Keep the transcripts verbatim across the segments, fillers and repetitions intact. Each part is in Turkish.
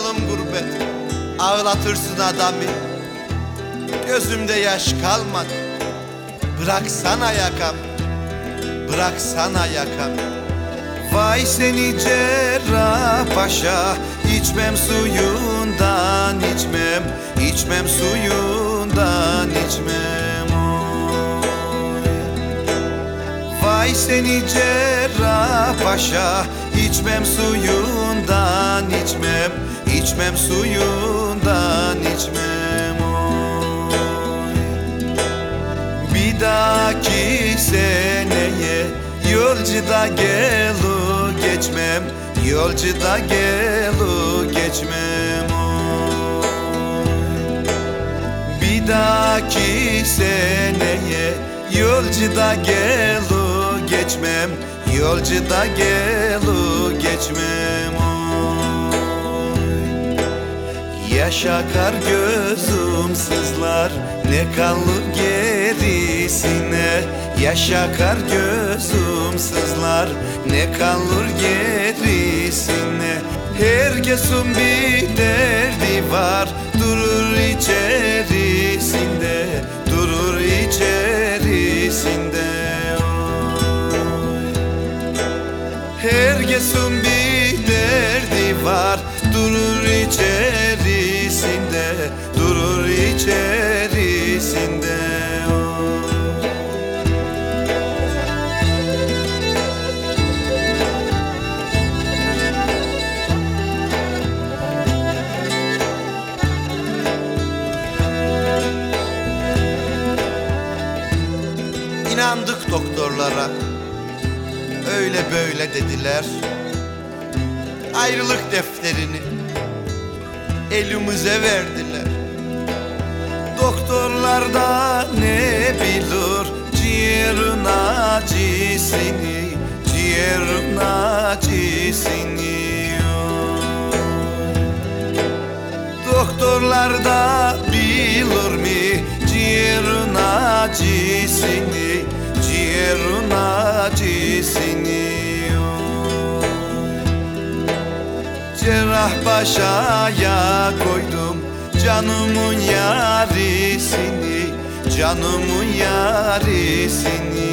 oğlum gurbet, ağlatırsın adamı. Gözümde yaş kalmadı, bıraksana yakam, bıraksana yakam. Vay seni Cerrahpaşa, içmem suyundan içmem, içmem suyundan içmem. Oy. Vay seni Cerrahpaşa, içmem suyundan içmem, içmem suyundan içmem. Oy. Bir dahaki seneye yolcuda gelu geçmem, yolcuda gelu geçmem. Oy. Bir dahaki seneye yolcuda gelu geçmem, yolcuda gelu geçmem. Oy. Yaşa kar gözüm sızlar, ne kalır gerisine. Yaşa kar gözüm sızlar, ne kalır gerisine. Herkesin bir derdi var, durur içerisinde, durur içerisinde. Oy. Herkesin bir derdi var, durur içerisinde, durur içerisinde. İnandık doktorlara, öyle böyle dediler. Ayrılık defterini elimize verdiler. Doktorlar da ne bilir ciğerin acısını, ciğerin acısını. Doktorlar da bilir mi ciğerin acısını, ciğerin acısını. Cerrahpaşa'ya koydum canımın yarisini, canımın yarisini.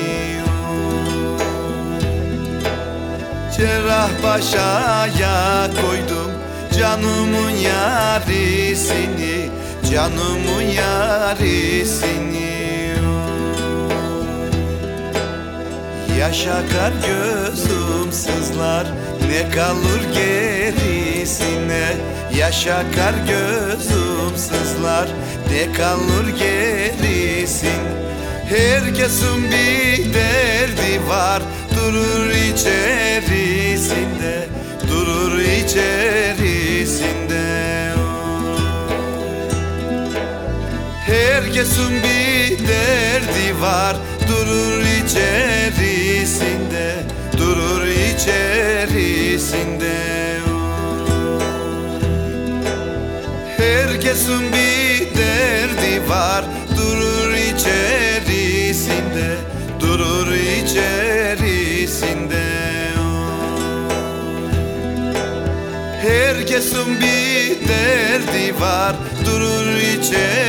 Cerrahpaşa'ya koydum canımın yarisini, canımın yarisini. Yaşa kar gözüm sızlar, ne kalır gerisine. Yaşa kar gözüm sızlar, ne kalır gerisin. Herkesin bir derdi var, durur içerisinde, durur içerisinde. Herkesin bir derdi var, durur içerisinde, durur içerisinde. Herkesin bir derdi var, durur içerisinde, durur içerisinde. Herkesin bir derdi var, durur içerisinde,